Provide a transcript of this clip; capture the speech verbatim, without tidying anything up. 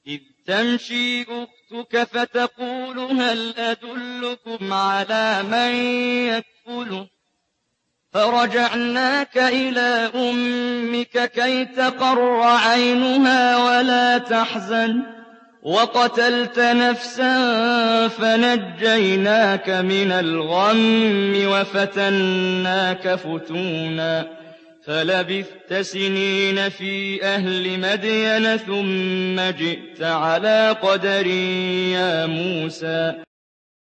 إذ تمشي أختك فتقول هل أدلكم على من يكفله فرجعناك إلى أمك كي تقر عينها ولا تحزن وقتلت نفسا فنجيناك من الغم وفتناك فتونا فلبثت سنين في أهل مدين ثم جئت على قدر يا موسى